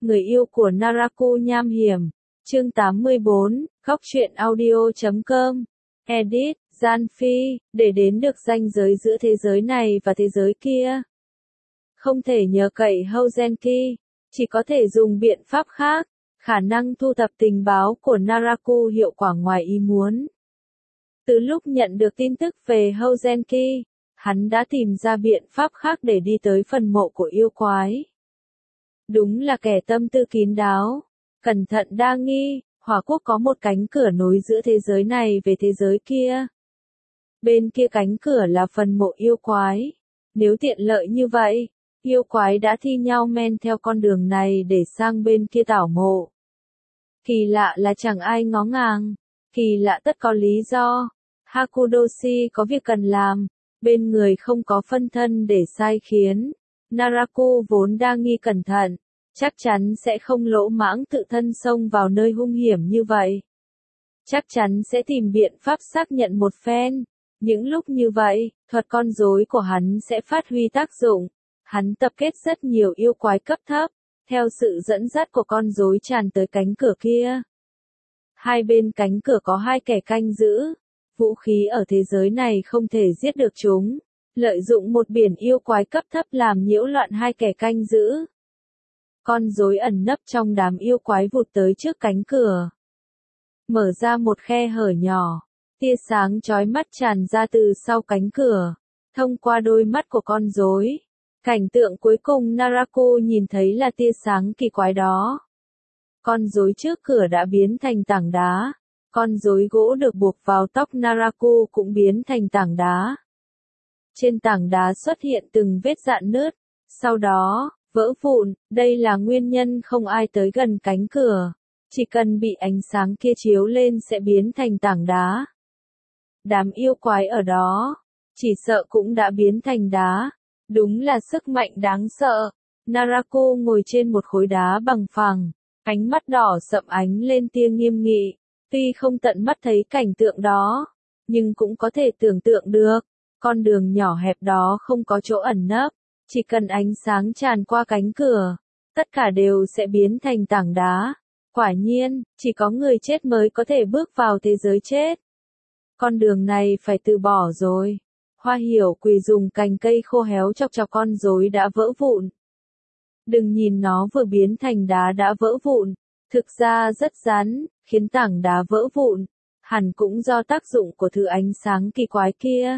người yêu của Naraku nham hiểm. Chương 84, Góc truyện audio.com. Edit, Gian Phi, để đến được ranh giới giữa thế giới này và thế giới kia. Không thể nhờ cậy Houzenki, chỉ có thể dùng biện pháp khác. Khả năng thu thập tình báo của Naraku hiệu quả ngoài ý muốn. Từ lúc nhận được tin tức về Houzenki, hắn đã tìm ra biện pháp khác để đi tới phần mộ của yêu quái. Đúng là kẻ tâm tư kín đáo, cẩn thận đa nghi, Hỏa Quốc có một cánh cửa nối giữa thế giới này về thế giới kia. Bên kia cánh cửa là phần mộ yêu quái. Nếu tiện lợi như vậy, yêu quái đã thi nhau men theo con đường này để sang bên kia tảo mộ. Kỳ lạ là chẳng ai ngó ngàng, kỳ lạ tất có lý do. Hakudoshi có việc cần làm, bên người không có phân thân để sai khiến. Naraku vốn đa nghi cẩn thận, chắc chắn sẽ không lỗ mãng tự thân xông vào nơi hung hiểm như vậy. Chắc chắn sẽ tìm biện pháp xác nhận một phen. Những lúc như vậy, thuật con rối của hắn sẽ phát huy tác dụng. Hắn tập kết rất nhiều yêu quái cấp thấp, theo sự dẫn dắt của con rối tràn tới cánh cửa kia. Hai bên cánh cửa có hai kẻ canh giữ. Vũ khí ở thế giới này không thể giết được chúng. Lợi dụng một biển yêu quái cấp thấp làm nhiễu loạn hai kẻ canh giữ. Con rối ẩn nấp trong đám yêu quái vụt tới trước cánh cửa. Mở ra một khe hở nhỏ. Tia sáng chói mắt tràn ra từ sau cánh cửa. Thông qua đôi mắt của con rối. Cảnh tượng cuối cùng Naraku nhìn thấy là tia sáng kỳ quái đó. Con rối trước cửa đã biến thành tảng đá. Con rối gỗ được buộc vào tóc Naraku cũng biến thành tảng đá. Trên tảng đá xuất hiện từng vết rạn nứt. Sau đó, vỡ vụn. Đây là nguyên nhân không ai tới gần cánh cửa. Chỉ cần bị ánh sáng kia chiếu lên sẽ biến thành tảng đá. Đám yêu quái ở đó, chỉ sợ cũng đã biến thành đá. Đúng là sức mạnh đáng sợ. Naraku ngồi trên một khối đá bằng phẳng, ánh mắt đỏ sậm ánh lên tia nghiêm nghị. Tuy không tận mắt thấy cảnh tượng đó, nhưng cũng có thể tưởng tượng được. Con đường nhỏ hẹp đó không có chỗ ẩn nấp. Chỉ cần ánh sáng tràn qua cánh cửa, tất cả đều sẽ biến thành tảng đá. Quả nhiên, chỉ có người chết mới có thể bước vào thế giới chết. Con đường này phải từ bỏ rồi. Hoa Hiểu Quỳ dùng cành cây khô héo chọc chọc con rối đã vỡ vụn. Đừng nhìn nó vừa biến thành đá đã vỡ vụn. Thực ra rất rắn, khiến tảng đá vỡ vụn. Hẳn cũng do tác dụng của thứ ánh sáng kỳ quái kia.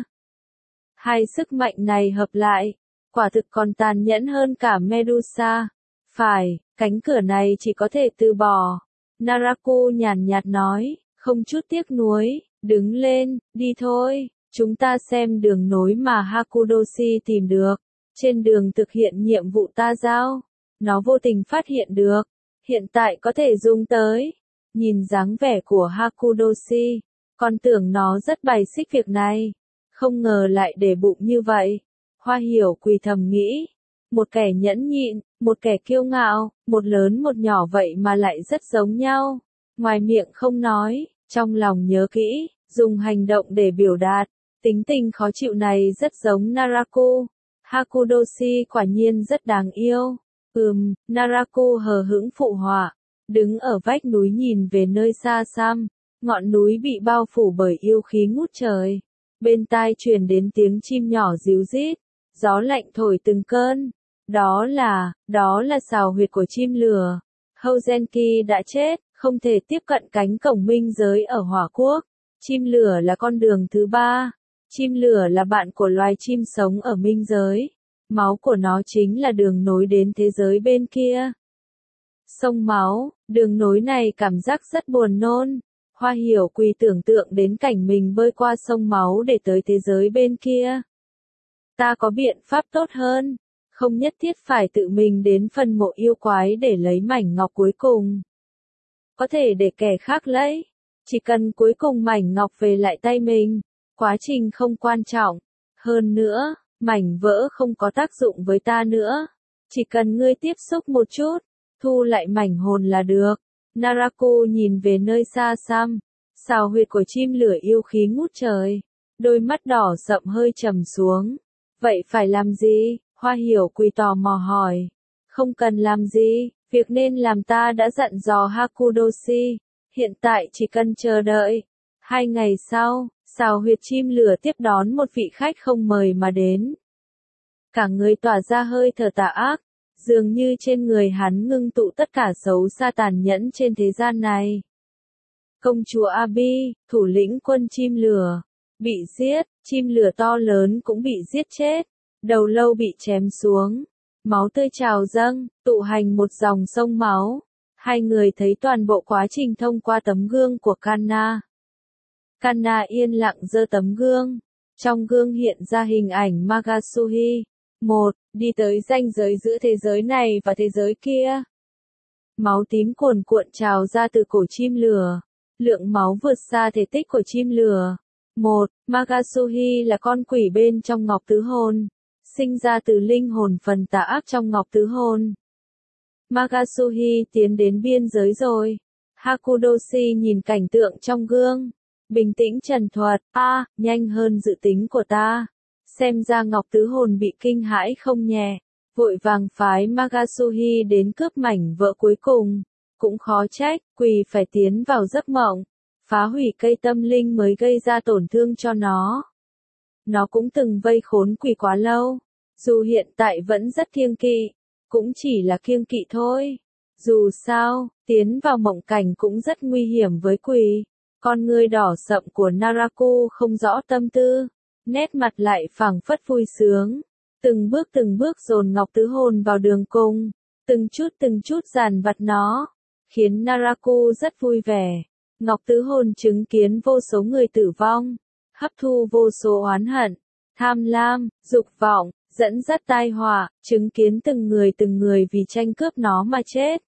Hai sức mạnh này hợp lại, quả thực còn tàn nhẫn hơn cả Medusa. Phải, cánh cửa này chỉ có thể từ bỏ. Naraku nhàn nhạt nói, không chút tiếc nuối, đứng lên, đi thôi. Chúng ta xem đường nối mà Hakudoshi tìm được. Trên đường thực hiện nhiệm vụ ta giao, nó vô tình phát hiện được. Hiện tại có thể dùng tới. Nhìn dáng vẻ của Hakudoshi, con tưởng nó rất bài xích việc này. Không ngờ lại để bụng như vậy. Hoa Hiểu Quỳ thầm nghĩ. Một kẻ nhẫn nhịn, một kẻ kiêu ngạo, một lớn một nhỏ vậy mà lại rất giống nhau. Ngoài miệng không nói, trong lòng nhớ kỹ, dùng hành động để biểu đạt. Tính tình khó chịu này rất giống Naraku. Hakudoshi quả nhiên rất đáng yêu. Naraku hờ hững phụ họa. Đứng ở vách núi nhìn về nơi xa xăm. Ngọn núi bị bao phủ bởi yêu khí ngút trời. Bên tai truyền đến tiếng chim nhỏ ríu rít. Gió lạnh thổi từng cơn. Đó là sào huyệt của chim lửa. Houzenki đã chết, không thể tiếp cận cánh cổng minh giới ở Hỏa Quốc. Chim lửa là con đường thứ ba. Chim lửa là bạn của loài chim sống ở minh giới. Máu của nó chính là đường nối đến thế giới bên kia. Sông máu, đường nối này cảm giác rất buồn nôn. Hoa Hiểu Quỳ tưởng tượng đến cảnh mình bơi qua sông máu để tới thế giới bên kia. Ta có biện pháp tốt hơn. Không nhất thiết phải tự mình đến phần mộ yêu quái để lấy mảnh ngọc cuối cùng. Có thể để kẻ khác lấy. Chỉ cần cuối cùng mảnh ngọc về lại tay mình. Quá trình không quan trọng. Hơn nữa, mảnh vỡ không có tác dụng với ta nữa. Chỉ cần ngươi tiếp xúc một chút, thu lại mảnh hồn là được. Naraku nhìn về nơi xa xăm. Sào huyệt của chim lửa yêu khí ngút trời. Đôi mắt đỏ sậm hơi trầm xuống. Vậy phải làm gì? Hoa Hiểu Quỳ tò mò hỏi. Không cần làm gì, Việc nên làm ta đã dặn dò Hakudoshi, hiện tại chỉ cần chờ đợi. 2 ngày sau, xào huyệt chim lửa tiếp đón một vị khách không mời mà đến. Cả người tỏa ra hơi thở tà ác, dường như trên người hắn ngưng tụ tất cả xấu xa tàn nhẫn trên thế gian này. Công chúa Abi, thủ lĩnh quân chim lửa, bị giết, chim lửa to lớn cũng bị giết chết, đầu lâu bị chém xuống, máu tươi trào dâng, tụ hành một dòng sông máu. Hai người thấy toàn bộ quá trình thông qua tấm gương của Kanna. Kanna yên lặng giơ tấm gương, trong gương hiện ra hình ảnh Magasuhi. Đi tới ranh giới giữa thế giới này và thế giới kia. Máu tím cuồn cuộn trào ra từ cổ chim lửa. Lượng máu vượt xa thể tích của chim lửa. Magasuhi là con quỷ bên trong ngọc tứ hồn, sinh ra từ linh hồn phần tà ác trong ngọc tứ hồn. Magasuhi tiến đến biên giới rồi. Hakudoshi nhìn cảnh tượng trong gương, bình tĩnh trần thuật, nhanh hơn dự tính của ta. Xem ra ngọc tứ hồn bị kinh hãi không nhẹ, vội vàng phái Magasuhi đến cướp mảnh vỡ cuối cùng. Cũng khó trách, quỷ phải tiến vào giấc mộng, phá hủy cây tâm linh mới gây ra tổn thương cho nó. Nó cũng từng vây khốn quỷ quá lâu, dù hiện tại vẫn rất kiêng kỵ, cũng chỉ là kiêng kỵ thôi. Dù sao, tiến vào mộng cảnh cũng rất nguy hiểm với quỷ. Con ngươi đỏ sậm của Naraku không rõ tâm tư, nét mặt lại phảng phất vui sướng. Từng bước dồn ngọc tứ hồn vào đường cùng, từng chút dàn vặt nó, khiến Naraku rất vui vẻ. Ngọc tứ hồn chứng kiến vô số người tử vong, hấp thu vô số oán hận, tham lam, dục vọng, dẫn dắt tai họa, chứng kiến từng người vì tranh cướp nó mà chết.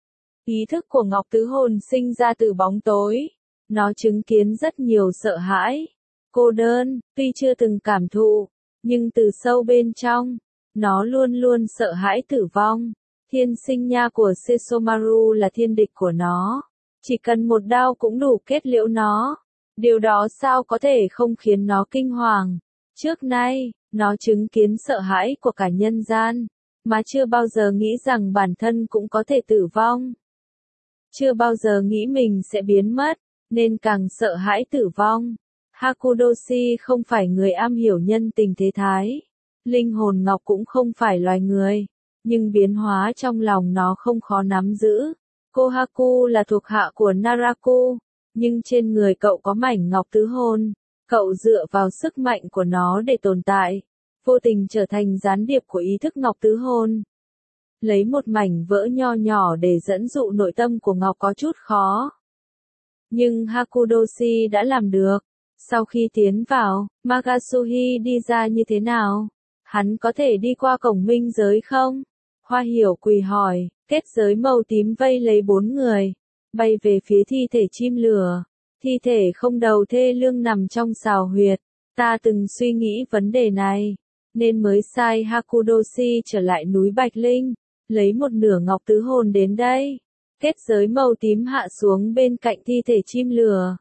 Ý thức của ngọc tứ hồn sinh ra từ bóng tối, nó chứng kiến rất nhiều sợ hãi, cô đơn, tuy chưa từng cảm thụ, nhưng từ sâu bên trong, nó luôn luôn sợ hãi tử vong. Thiên sinh nha của Sesomaru là thiên địch của nó, chỉ cần một đao cũng đủ kết liễu nó. Điều đó sao có thể không khiến nó kinh hoàng. Trước nay, nó chứng kiến sợ hãi của cả nhân gian, mà chưa bao giờ nghĩ rằng bản thân cũng có thể tử vong. Chưa bao giờ nghĩ mình sẽ biến mất, nên càng sợ hãi tử vong. Hakudoshi không phải người am hiểu nhân tình thế thái. Linh hồn ngọc cũng không phải loài người, nhưng biến hóa trong lòng nó không khó nắm giữ. Kohaku là thuộc hạ của Naraku, nhưng trên người cậu có mảnh ngọc tứ hồn. Cậu dựa vào sức mạnh của nó để tồn tại, vô tình trở thành gián điệp của ý thức ngọc tứ hồn. Lấy một mảnh vỡ nho nhỏ để dẫn dụ nội tâm của ngọc có chút khó. Nhưng Hakudoshi đã làm được. Sau khi tiến vào, Magasuhi đi ra như thế nào? Hắn có thể đi qua cổng minh giới không? Hoa hiểu quỳ hỏi, kết giới màu tím vây lấy 4 người, bay về phía thi thể chim lửa. Thi thể không đầu thê lương nằm trong xào huyệt. Ta từng suy nghĩ vấn đề này, nên mới sai Hakudoshi trở lại núi Bạch Linh, lấy một nửa ngọc tứ hồn đến đây. Kết giới màu tím hạ xuống bên cạnh thi thể chim lửa.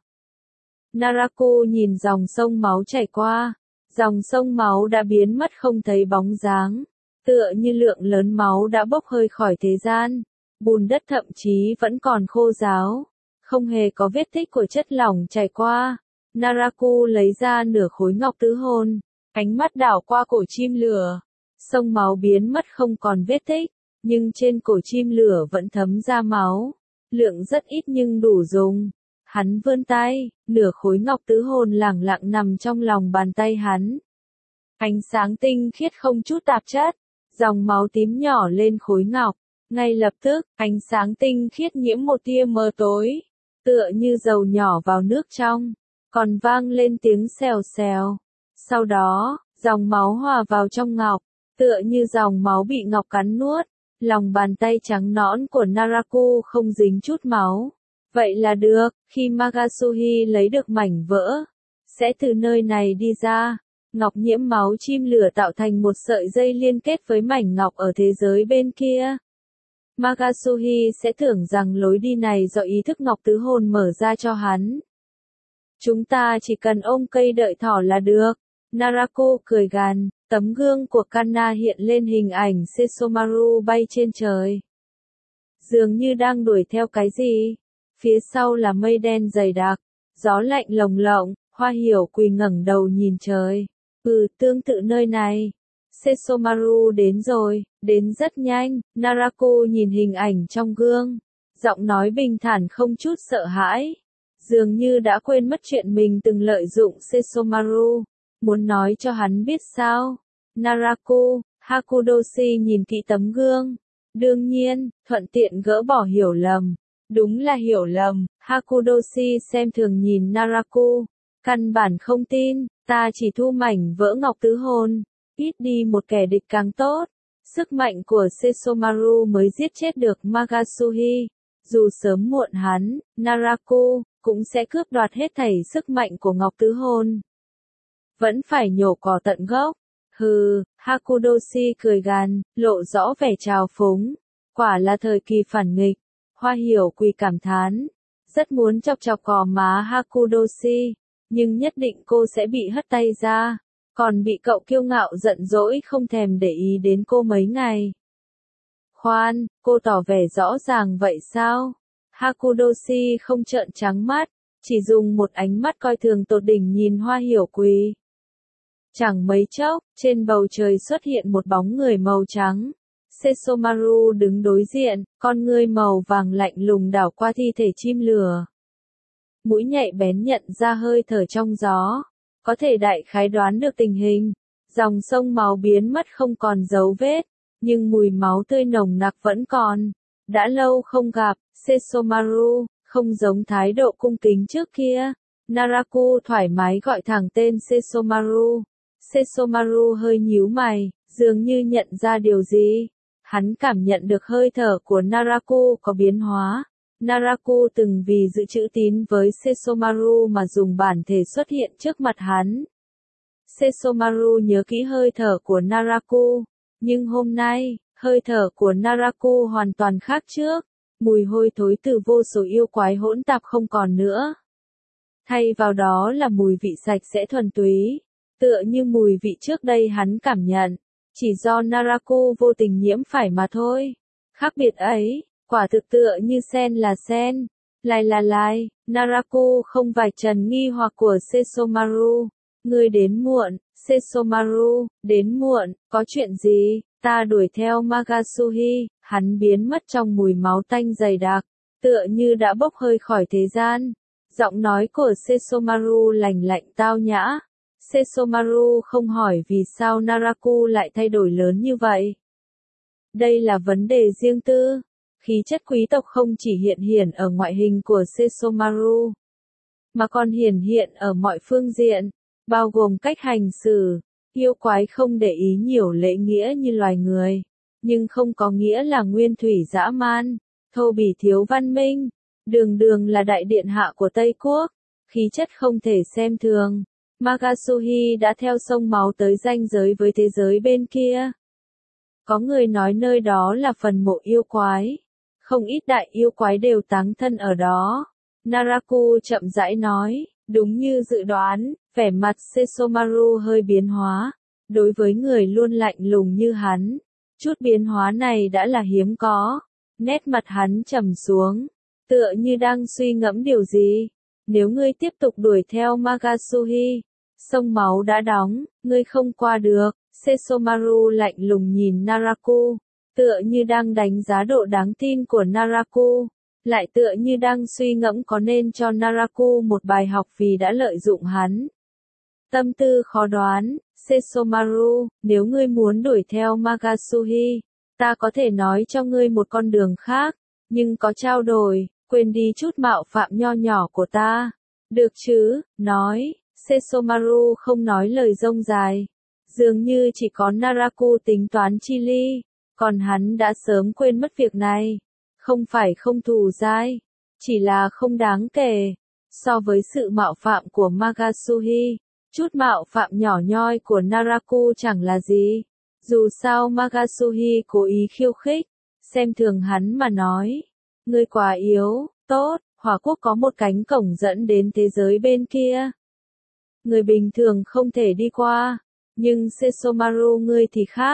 Naraku nhìn dòng sông máu chảy qua. Dòng sông máu đã biến mất không thấy bóng dáng. Tựa như lượng lớn máu đã bốc hơi khỏi thế gian. Bùn đất thậm chí vẫn còn khô ráo. Không hề có vết tích của chất lỏng chảy qua. Naraku lấy ra nửa khối ngọc tứ hồn. Ánh mắt đảo qua cổ chim lửa. Sông máu biến mất không còn vết tích. Nhưng trên cổ chim lửa vẫn thấm ra máu. Lượng rất ít nhưng đủ dùng. Hắn vươn tay, nửa khối ngọc tứ hồn lẳng lặng nằm trong lòng bàn tay hắn. Ánh sáng tinh khiết không chút tạp chất, dòng máu tím nhỏ lên khối ngọc. Ngay lập tức, ánh sáng tinh khiết nhiễm một tia mờ tối, tựa như dầu nhỏ vào nước trong, còn vang lên tiếng xèo xèo. Sau đó, dòng máu hòa vào trong ngọc, tựa như dòng máu bị ngọc cắn nuốt. Lòng bàn tay trắng nõn của Naraku không dính chút máu. Vậy là được, khi Magasuhi lấy được mảnh vỡ, sẽ từ nơi này đi ra. Ngọc nhiễm máu chim lửa tạo thành một sợi dây liên kết với mảnh ngọc ở thế giới bên kia. Magasuhi sẽ tưởng rằng lối đi này do ý thức ngọc tứ hồn mở ra cho hắn. Chúng ta chỉ cần ôm cây đợi thỏ là được. Naraku cười gằn, tấm gương của Kanna hiện lên hình ảnh Sesomaru bay trên trời. dường như đang đuổi theo cái gì. Phía sau là mây đen dày đặc, gió lạnh lồng lộng, Hoa Hiểu Quỳ ngẩng đầu nhìn trời. Tương tự nơi này. Sesomaru đến rồi, đến rất nhanh, Narako nhìn hình ảnh trong gương. Giọng nói bình thản không chút sợ hãi. Dường như đã quên mất chuyện mình từng lợi dụng Sesomaru. Muốn nói cho hắn biết sao? Narako, Hakudoshi nhìn kỹ tấm gương. Đương nhiên, thuận tiện gỡ bỏ hiểu lầm. Đúng là hiểu lầm, Hakudoshi xem thường nhìn Narako. Căn bản không tin, ta chỉ thu mảnh vỡ ngọc tứ hồn. Ít đi một kẻ địch càng tốt. Sức mạnh của Sesomaru mới giết chết được Magasuhi. Dù sớm muộn hắn, Narako, cũng sẽ cướp đoạt hết thảy sức mạnh của ngọc tứ hồn. Vẫn phải nhổ cỏ tận gốc. Hừ, Hakudoshi cười gằn, lộ rõ vẻ trào phúng. Quả là thời kỳ phản nghịch. Hoa Hiểu Quỳ cảm thán. Rất muốn chọc chọc cò má Hakudoshi. Nhưng nhất định cô sẽ bị hất tay ra. Còn bị cậu kiêu ngạo giận dỗi không thèm để ý đến cô mấy ngày. Khoan, cô tỏ vẻ rõ ràng vậy sao? Hakudoshi không trợn trắng mắt, chỉ dùng một ánh mắt coi thường tột đỉnh nhìn Hoa Hiểu Quỳ. Chẳng mấy chốc, trên bầu trời xuất hiện một bóng người màu trắng. Sesomaru đứng đối diện, con ngươi màu vàng lạnh lùng đảo qua thi thể chim lửa. Mũi nhạy bén nhận ra hơi thở trong gió. Có thể đại khái đoán được tình hình. Dòng sông máu biến mất không còn dấu vết. Nhưng mùi máu tươi nồng nặc vẫn còn. Đã lâu không gặp, Sesomaru, không giống thái độ cung kính trước kia. Naraku thoải mái gọi thẳng tên Sesomaru. Sesomaru hơi nhíu mày, dường như nhận ra điều gì. Hắn cảm nhận được hơi thở của Naraku có biến hóa. Naraku từng vì giữ chữ tín với Sesomaru mà dùng bản thể xuất hiện trước mặt hắn. Sesomaru nhớ kỹ hơi thở của Naraku, nhưng hôm nay, hơi thở của Naraku hoàn toàn khác trước. Mùi hôi thối từ vô số yêu quái hỗn tạp không còn nữa. Thay vào đó là mùi vị sạch sẽ thuần túy, tựa như mùi vị trước đây hắn cảm nhận, chỉ do Naraku vô tình nhiễm phải mà thôi. Khác biệt ấy, quả thực tựa như sen là sen, lai là lai. Naraku không vạch trần nghi hoặc của Sesomaru. Ngươi đến muộn, Sesomaru, đến muộn, có chuyện gì? Ta đuổi theo Magasuhi, hắn biến mất trong mùi máu tanh dày đặc, tựa như đã bốc hơi khỏi thế gian. Giọng nói của Sesomaru lành lạnh tao nhã. Sesomaru không hỏi vì sao Naraku lại thay đổi lớn như vậy. Đây là vấn đề riêng tư. Khí chất quý tộc không chỉ hiện hiện ở ngoại hình của Sesomaru, mà còn hiển hiện ở mọi phương diện, bao gồm cách hành xử. Yêu quái không để ý nhiều lễ nghĩa như loài người, nhưng không có nghĩa là nguyên thủy dã man, thô bỉ thiếu văn minh. Đường đường là đại điện hạ của Tây Quốc, khí chất không thể xem thường. Magasuhi đã theo sông máu tới ranh giới với thế giới bên kia. Có người nói nơi đó là phần mộ yêu quái. Không ít đại yêu quái đều táng thân ở đó. Naraku chậm rãi nói, đúng như dự đoán, vẻ mặt Sesomaru hơi biến hóa. Đối với người luôn lạnh lùng như hắn, chút biến hóa này đã là hiếm có. Nét mặt hắn trầm xuống, tựa như đang suy ngẫm điều gì. Nếu ngươi tiếp tục đuổi theo Magasuhi, sông máu đã đóng, ngươi không qua được. Sesomaru lạnh lùng nhìn Naraku, tựa như đang đánh giá độ đáng tin của Naraku, lại tựa như đang suy ngẫm có nên cho Naraku một bài học vì đã lợi dụng hắn. Tâm tư khó đoán, Sesomaru, nếu ngươi muốn đuổi theo Magasuhi, ta có thể nói cho ngươi một con đường khác, nhưng có trao đổi, quên đi chút mạo phạm nho nhỏ của ta. Được chứ, nói. Sesomaru không nói lời rông dài. Dường như chỉ có Naraku tính toán chi ly, còn hắn đã sớm quên mất việc này. Không phải không thù dai, chỉ là không đáng kể. So với sự mạo phạm của Magasuhi, chút mạo phạm nhỏ nhoi của Naraku chẳng là gì. Dù sao Magasuhi cố ý khiêu khích, xem thường hắn mà nói. Ngươi quá yếu, tốt, Hỏa Quốc có một cánh cổng dẫn đến thế giới bên kia. Người bình thường không thể đi qua, nhưng Sesomaru ngươi thì khác.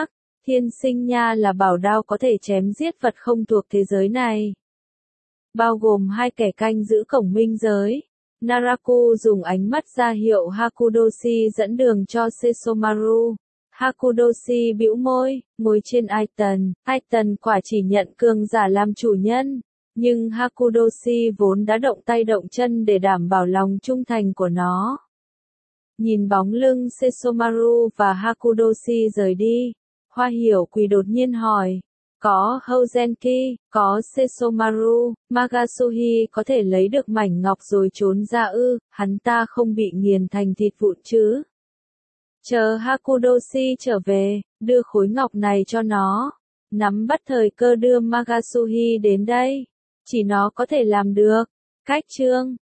Thiên sinh nha là bảo đao có thể chém giết vật không thuộc thế giới này. Bao gồm hai kẻ canh giữ cổng minh giới. Naraku dùng ánh mắt ra hiệu Hakudoshi dẫn đường cho Sesomaru. Hakudoshi bĩu môi, ngồi trên Aiton. Aiton quả chỉ nhận cường giả làm chủ nhân. Nhưng Hakudoshi vốn đã động tay động chân để đảm bảo lòng trung thành của nó. Nhìn bóng lưng Sesomaru và Hakudoshi rời đi, Hoa Hiểu Quỳ đột nhiên hỏi. Có Houzenki, có Sesomaru, Magasuhi có thể lấy được mảnh ngọc rồi trốn ra ư, hắn ta không bị nghiền thành thịt vụn chứ? Chờ Hakudoshi trở về, đưa khối ngọc này cho nó. Nắm bắt thời cơ đưa Magasuhi đến đây. Chỉ nó có thể làm được. Cách chương